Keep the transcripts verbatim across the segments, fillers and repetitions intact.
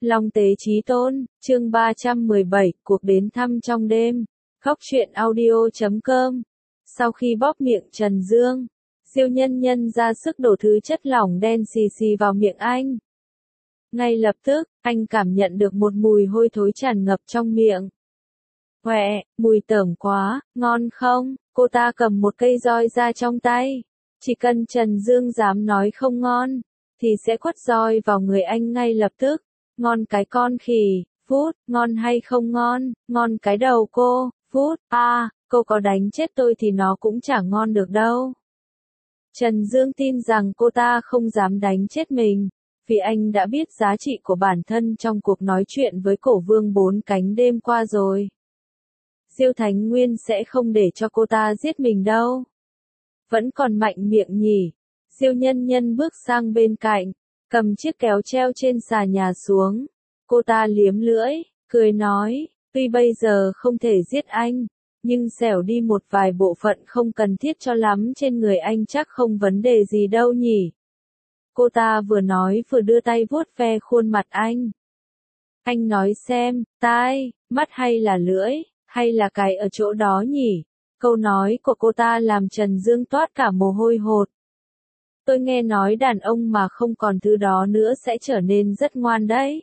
Long Tế Chí Tôn, chương ba trăm mười bảy, cuộc đến thăm trong đêm. Khóc chuyện audio chấm com. Sau khi bóp miệng Trần Dương, Diêu Nhân Nhân ra sức đổ thứ chất lỏng đen xì xì vào miệng anh. Ngay lập tức, anh cảm nhận được một mùi hôi thối tràn ngập trong miệng. Quẹ, mùi tởm quá, ngon không? Cô ta cầm một cây roi ra trong tay. Chỉ cần Trần Dương dám nói không ngon, thì sẽ quất roi vào người anh ngay lập tức. Ngon cái con khỉ, phút, ngon hay không ngon, ngon cái đầu cô, phút, a, à, cô có đánh chết tôi thì nó cũng chả ngon được đâu. Trần Dương tin rằng cô ta không dám đánh chết mình, vì anh đã biết giá trị của bản thân trong cuộc nói chuyện với cổ vương bốn cánh đêm qua rồi. Diêu Thánh Nguyên sẽ không để cho cô ta giết mình đâu. Vẫn còn mạnh miệng nhỉ. Diêu Nhân Nhân bước sang bên cạnh, cầm chiếc kéo treo trên xà nhà xuống. Cô ta liếm lưỡi, cười nói, tuy bây giờ không thể giết anh, nhưng xẻo đi một vài bộ phận không cần thiết cho lắm trên người anh chắc không vấn đề gì đâu nhỉ. Cô ta vừa nói vừa đưa tay vuốt ve khuôn mặt anh. Anh nói xem, tai, mắt hay là lưỡi, hay là cái ở chỗ đó nhỉ? Câu nói của cô ta làm Trần Dương toát cả mồ hôi hột. Tôi nghe nói đàn ông mà không còn thứ đó nữa sẽ trở nên rất ngoan đấy.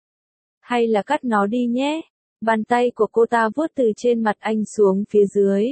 Hay là cắt nó đi nhé. Bàn tay của cô ta vuốt từ trên mặt anh xuống phía dưới.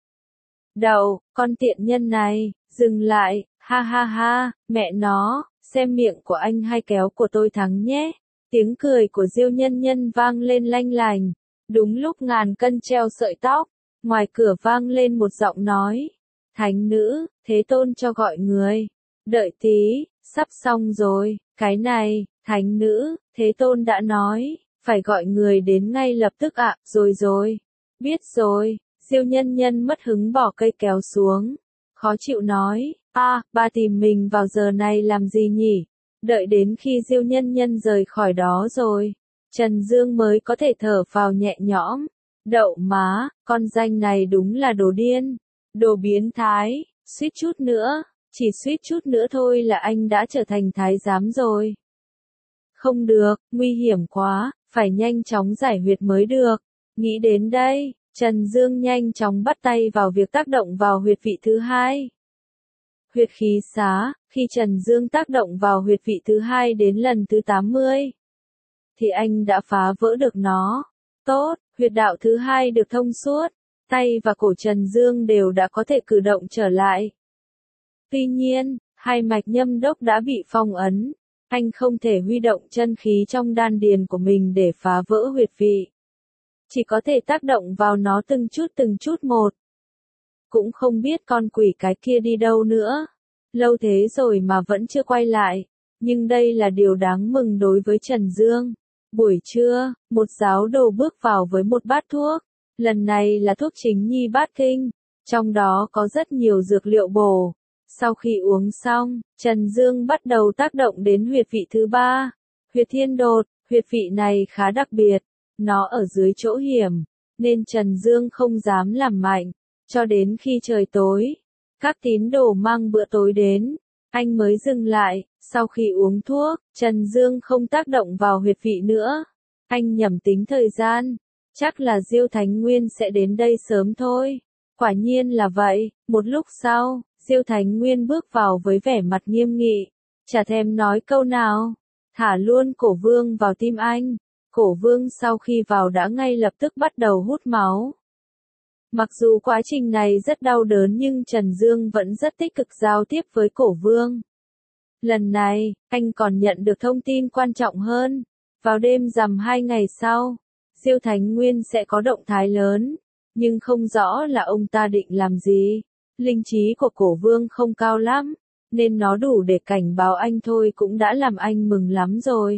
Đậu, con tiện nhân này, dừng lại, ha ha ha, mẹ nó, xem miệng của anh hay kéo của tôi thắng nhé. Tiếng cười của Diêu Nhân Nhân vang lên lanh lành. Đúng lúc ngàn cân treo sợi tóc, ngoài cửa vang lên một giọng nói. Thánh nữ, Thế Tôn cho gọi người. Đợi tí, sắp xong rồi, cái này, thánh nữ, Thế Tôn đã nói, phải gọi người đến ngay lập tức ạ, à, rồi rồi, biết rồi, Diêu Nhân Nhân mất hứng bỏ cây kéo xuống, khó chịu nói, a, à, bà tìm mình vào giờ này làm gì nhỉ, đợi đến khi Diêu Nhân Nhân rời khỏi đó rồi, Trần Dương mới có thể thở phào nhẹ nhõm, đậu má, con danh này đúng là đồ điên, đồ biến thái, suýt chút nữa. Chỉ suýt chút nữa thôi là anh đã trở thành thái giám rồi. Không được, nguy hiểm quá, phải nhanh chóng giải huyệt mới được. Nghĩ đến đây, Trần Dương nhanh chóng bắt tay vào việc tác động vào huyệt vị thứ hai. Huyệt khí xá, khi Trần Dương tác động vào huyệt vị thứ hai đến lần thứ tám mươi, thì anh đã phá vỡ được nó. Tốt, huyệt đạo thứ hai được thông suốt, tay và cổ Trần Dương đều đã có thể cử động trở lại. Tuy nhiên, hai mạch nhâm đốc đã bị phong ấn, anh không thể huy động chân khí trong đan điền của mình để phá vỡ huyệt vị. Chỉ có thể tác động vào nó từng chút từng chút một. Cũng không biết con quỷ cái kia đi đâu nữa. Lâu thế rồi mà vẫn chưa quay lại, nhưng đây là điều đáng mừng đối với Trần Dương. Buổi trưa, một giáo đồ bước vào với một bát thuốc. Lần này là thuốc chính nhi bát kinh, trong đó có rất nhiều dược liệu bổ. Sau khi uống xong, Trần Dương bắt đầu tác động đến huyệt vị thứ ba, huyệt thiên đột, huyệt vị này khá đặc biệt, nó ở dưới chỗ hiểm, nên Trần Dương không dám làm mạnh, cho đến khi trời tối, các tín đồ mang bữa tối đến, anh mới dừng lại, sau khi uống thuốc, Trần Dương không tác động vào huyệt vị nữa, anh nhẩm tính thời gian, chắc là Diêu Thánh Nguyên sẽ đến đây sớm thôi, quả nhiên là vậy, một lúc sau. Diêu Thánh Nguyên bước vào với vẻ mặt nghiêm nghị, chả thèm nói câu nào, thả luôn cổ vương vào tim anh. Cổ vương sau khi vào đã ngay lập tức bắt đầu hút máu. Mặc dù quá trình này rất đau đớn nhưng Trần Dương vẫn rất tích cực giao tiếp với cổ vương. Lần này, anh còn nhận được thông tin quan trọng hơn. Vào đêm rằm hai ngày sau, Diêu Thánh Nguyên sẽ có động thái lớn, nhưng không rõ là ông ta định làm gì. Linh trí của cổ vương không cao lắm, nên nó đủ để cảnh báo anh thôi cũng đã làm anh mừng lắm rồi.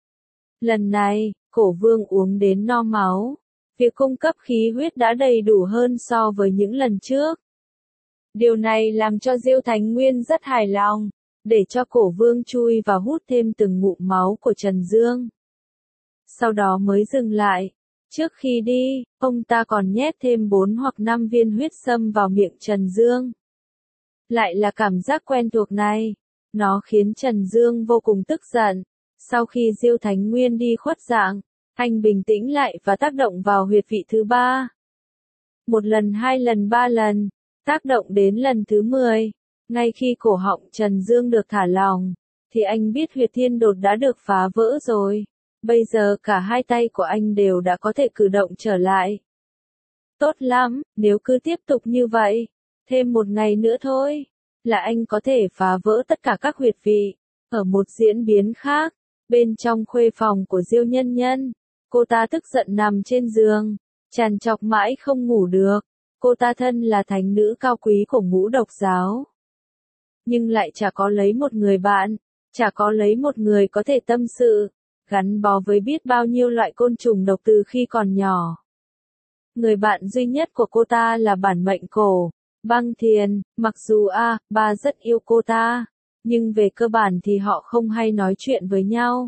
Lần này, cổ vương uống đến no máu. Việc cung cấp khí huyết đã đầy đủ hơn so với những lần trước. Điều này làm cho Diêu Thánh Nguyên rất hài lòng, để cho cổ vương chui và hút thêm từng ngụm máu của Trần Dương. Sau đó mới dừng lại. Trước khi đi, ông ta còn nhét thêm bốn hoặc năm viên huyết sâm vào miệng Trần Dương. Lại là cảm giác quen thuộc này. Nó khiến Trần Dương vô cùng tức giận. Sau khi Diêu Thánh Nguyên đi khuất dạng, anh bình tĩnh lại và tác động vào huyệt vị thứ ba. Một lần, hai lần, ba lần, tác động đến lần thứ mười. Ngay khi cổ họng Trần Dương được thả lỏng, thì anh biết huyệt thiên đột đã được phá vỡ rồi. Bây giờ cả hai tay của anh đều đã có thể cử động trở lại. Tốt lắm, nếu cứ tiếp tục như vậy, thêm một ngày nữa thôi, là anh có thể phá vỡ tất cả các huyệt vị. Ở một diễn biến khác, bên trong khuê phòng của Diêu Nhân Nhân, cô ta tức giận nằm trên giường, trằn trọc mãi không ngủ được. Cô ta thân là thánh nữ cao quý của Ngũ Độc giáo, nhưng lại chả có lấy một người bạn, chả có lấy một người có thể tâm sự, gắn bó với biết bao nhiêu loại côn trùng độc từ khi còn nhỏ. Người bạn duy nhất của cô ta là bản mệnh cổ, Băng Thiền. Mặc dù a, ba rất yêu cô ta, nhưng về cơ bản thì họ không hay nói chuyện với nhau.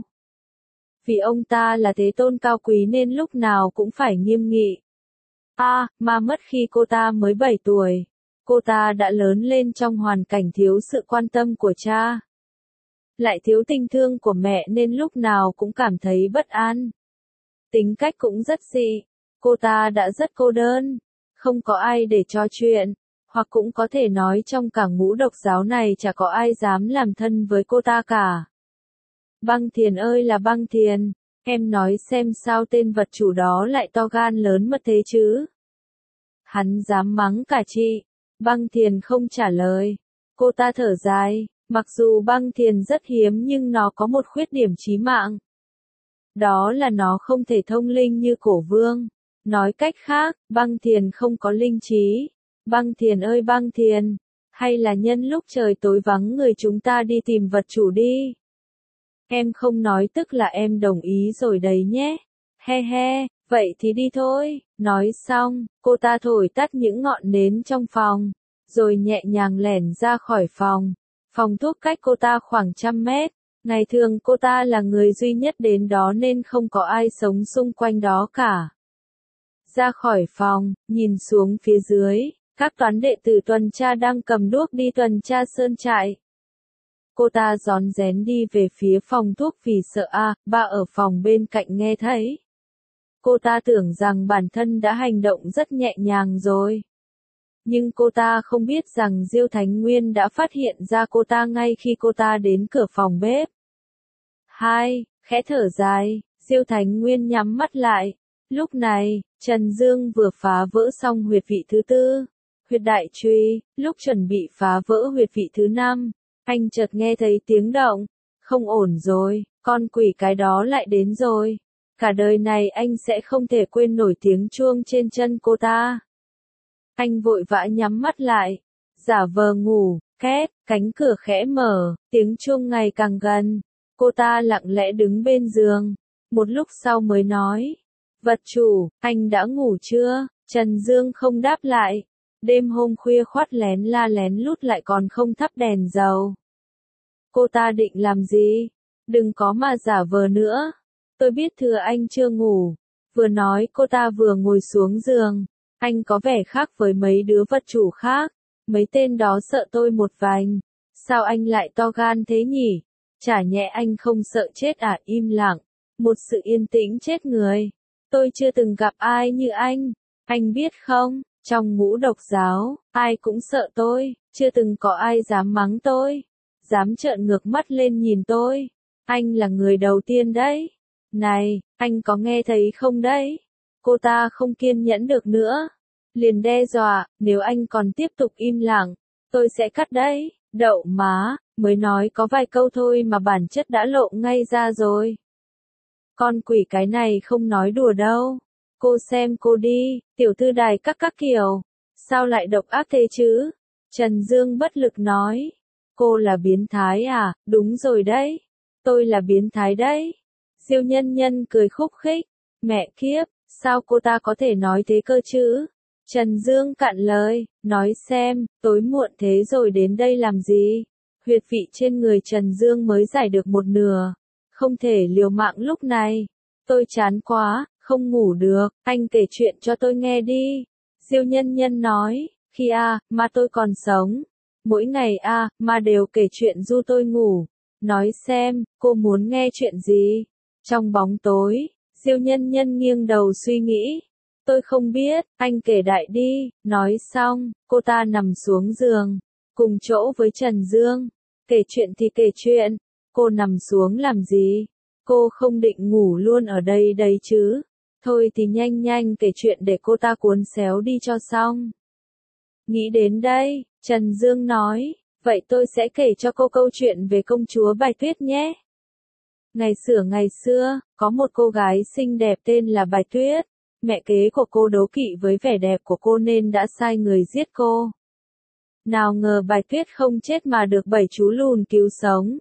Vì ông ta là thế tôn cao quý nên lúc nào cũng phải nghiêm nghị. A, mà mất khi cô ta mới bảy tuổi. Cô ta đã lớn lên trong hoàn cảnh thiếu sự quan tâm của cha, lại thiếu tình thương của mẹ nên lúc nào cũng cảm thấy bất an. Tính cách cũng rất dị, cô ta đã rất cô đơn, không có ai để trò chuyện, hoặc cũng có thể nói trong cả Ngũ Độc giáo này chả có ai dám làm thân với cô ta cả. Băng Thiền ơi là Băng Thiền, em nói xem sao tên vật chủ đó lại to gan lớn mật thế chứ? Hắn dám mắng cả chị. Băng Thiền không trả lời. Cô ta thở dài, mặc dù Băng Thiền rất hiếm nhưng nó có một khuyết điểm chí mạng. Đó là nó không thể thông linh như Cổ Vương. Nói cách khác, Băng Thiền không có linh trí. Băng Thiền ơi Băng Thiền, hay là nhân lúc trời tối vắng người chúng ta đi tìm vật chủ đi. Em không nói tức là em đồng ý rồi đấy nhé. He he, vậy thì đi thôi. Nói xong, cô ta thổi tắt những ngọn nến trong phòng, rồi nhẹ nhàng lẻn ra khỏi phòng. Phòng thuốc cách cô ta khoảng trăm mét. Ngày thường cô ta là người duy nhất đến đó nên không có ai sống xung quanh đó cả. Ra khỏi phòng, nhìn xuống phía dưới, các toán đệ tử tuần tra đang cầm đuốc đi tuần tra sơn trại. Cô ta rón rén đi về phía phòng thuốc vì sợ a, ba ở phòng bên cạnh nghe thấy. Cô ta tưởng rằng bản thân đã hành động rất nhẹ nhàng rồi. Nhưng cô ta không biết rằng Diêu Thánh Nguyên đã phát hiện ra cô ta ngay khi cô ta đến cửa phòng bếp. Hai, khẽ thở dài, Diêu Thánh Nguyên nhắm mắt lại. Lúc này, Trần Dương vừa phá vỡ xong huyệt vị thứ tư, huyệt đại truy. Lúc chuẩn bị phá vỡ huyệt vị thứ năm, anh chợt nghe thấy tiếng động. Không ổn rồi, con quỷ cái đó lại đến rồi. Cả đời này anh sẽ không thể quên nổi tiếng chuông trên chân cô ta. Anh vội vã nhắm mắt lại, giả vờ ngủ. Két, cánh cửa khẽ mở, tiếng chuông ngày càng gần. Cô ta lặng lẽ đứng bên giường, một lúc sau mới nói. Vật chủ, anh đã ngủ chưa? Trần Dương không đáp lại. Đêm hôm khuya khoắt lén la lén lút lại còn không thắp đèn dầu. Cô ta định làm gì? Đừng có mà giả vờ nữa. Tôi biết thừa anh chưa ngủ. Vừa nói cô ta vừa ngồi xuống giường. Anh có vẻ khác với mấy đứa vật chủ khác. Mấy tên đó sợ tôi một vành. Sao anh lại to gan thế nhỉ? Chả nhẽ anh không sợ chết à? Im lặng. Một sự yên tĩnh chết người. Tôi chưa từng gặp ai như anh. Anh biết không, trong Ngũ Độc giáo, ai cũng sợ tôi. Chưa từng có ai dám mắng tôi. Dám trợn ngược mắt lên nhìn tôi. Anh là người đầu tiên đấy. Này, anh có nghe thấy không đấy? Cô ta không kiên nhẫn được nữa. Liền đe dọa, nếu anh còn tiếp tục im lặng, tôi sẽ cắt đấy. Đậu má, mới nói có vài câu thôi mà bản chất đã lộ ngay ra rồi. Con quỷ cái này không nói đùa đâu. Cô xem cô đi, tiểu thư đài các các kiểu. Sao lại độc ác thế chứ? Trần Dương bất lực nói. Cô là biến thái à? Đúng rồi đấy. Tôi là biến thái đấy. Diêu Nhân Nhân cười khúc khích. Mẹ kiếp, sao cô ta có thể nói thế cơ chứ? Trần Dương cạn lời, nói xem, tối muộn thế rồi đến đây làm gì? Huyệt vị trên người Trần Dương mới giải được một nửa. Không thể liều mạng lúc này. Tôi chán quá, không ngủ được, anh kể chuyện cho tôi nghe đi. Diêu Nhân Nhân nói, khi a, mà tôi còn sống. Mỗi ngày a, mà đều kể chuyện du tôi ngủ. Nói xem, cô muốn nghe chuyện gì? Trong bóng tối, Diêu Nhân Nhân nghiêng đầu suy nghĩ. Tôi không biết, anh kể đại đi. Nói xong, cô ta nằm xuống giường, cùng chỗ với Trần Dương. Kể chuyện thì kể chuyện, cô nằm xuống làm gì? Cô không định ngủ luôn ở đây đấy chứ? Thôi thì nhanh nhanh kể chuyện để cô ta cuốn xéo đi cho xong. Nghĩ đến đây, Trần Dương nói, vậy tôi sẽ kể cho cô câu chuyện về công chúa Bạch Tuyết nhé. Ngày xưa ngày xưa, có một cô gái xinh đẹp tên là Bạch Tuyết. Mẹ kế của cô đố kỵ với vẻ đẹp của cô nên đã sai người giết cô. Nào ngờ Bạch Tuyết không chết mà được bảy chú lùn cứu sống.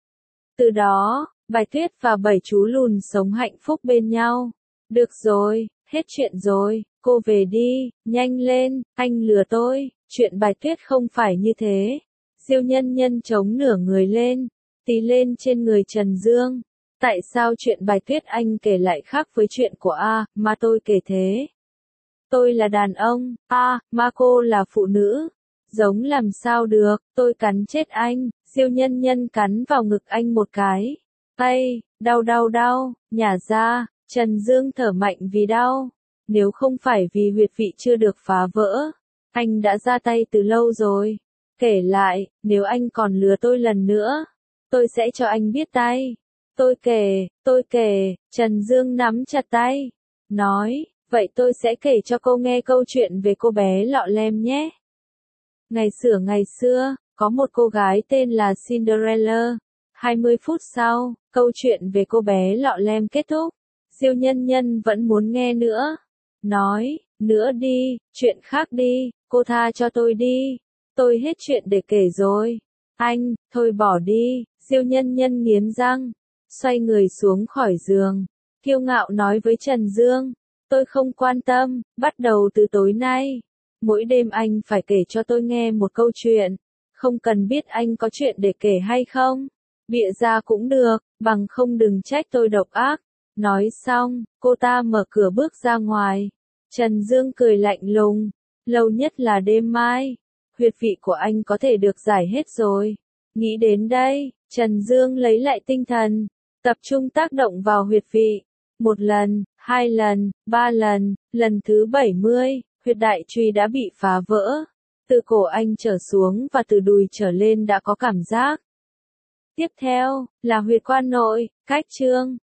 Từ đó, Bạch Tuyết và bảy chú lùn sống hạnh phúc bên nhau. Được rồi, hết chuyện rồi, cô về đi, nhanh lên, anh lừa tôi, chuyện Bạch Tuyết không phải như thế. Diêu Nhân Nhân chống nửa người lên, tí lên trên người Trần Dương. Tại sao chuyện Bạch Tuyết anh kể lại khác với chuyện của A, mà tôi kể thế? Tôi là đàn ông, A, mà cô là phụ nữ. Giống làm sao được, tôi cắn chết anh. Diêu Nhân Nhân cắn vào ngực anh một cái. Tay, đau đau đau, nhả ra. Trần Dương thở mạnh vì đau. Nếu không phải vì huyệt vị chưa được phá vỡ, anh đã ra tay từ lâu rồi. Kể lại, nếu anh còn lừa tôi lần nữa, tôi sẽ cho anh biết tay. Tôi kể, tôi kể, Trần Dương nắm chặt tay. Nói, vậy tôi sẽ kể cho cô nghe câu chuyện về cô bé lọ lem nhé. Ngày xưa ngày xưa, có một cô gái tên là Cinderella. hai mươi phút sau, câu chuyện về cô bé lọ lem kết thúc. Diêu Nhân Nhân vẫn muốn nghe nữa. Nói, nữa đi, chuyện khác đi, cô tha cho tôi đi. Tôi hết chuyện để kể rồi. Anh, thôi bỏ đi. Diêu Nhân Nhân nghiến răng, xoay người xuống khỏi giường, kiêu ngạo nói với Trần Dương. Tôi không quan tâm, bắt đầu từ tối nay. Mỗi đêm anh phải kể cho tôi nghe một câu chuyện. Không cần biết anh có chuyện để kể hay không. Bịa ra cũng được, bằng không đừng trách tôi độc ác. Nói xong, cô ta mở cửa bước ra ngoài. Trần Dương cười lạnh lùng. Lâu nhất là đêm mai. Huyệt vị của anh có thể được giải hết rồi. Nghĩ đến đây, Trần Dương lấy lại tinh thần. Tập trung tác động vào huyệt vị. Một lần, hai lần, ba lần, lần thứ bảy mươi, huyệt đại truy đã bị phá vỡ. Từ cổ anh trở xuống và từ đùi trở lên đã có cảm giác. Tiếp theo, là huyệt quan nội, cách chương.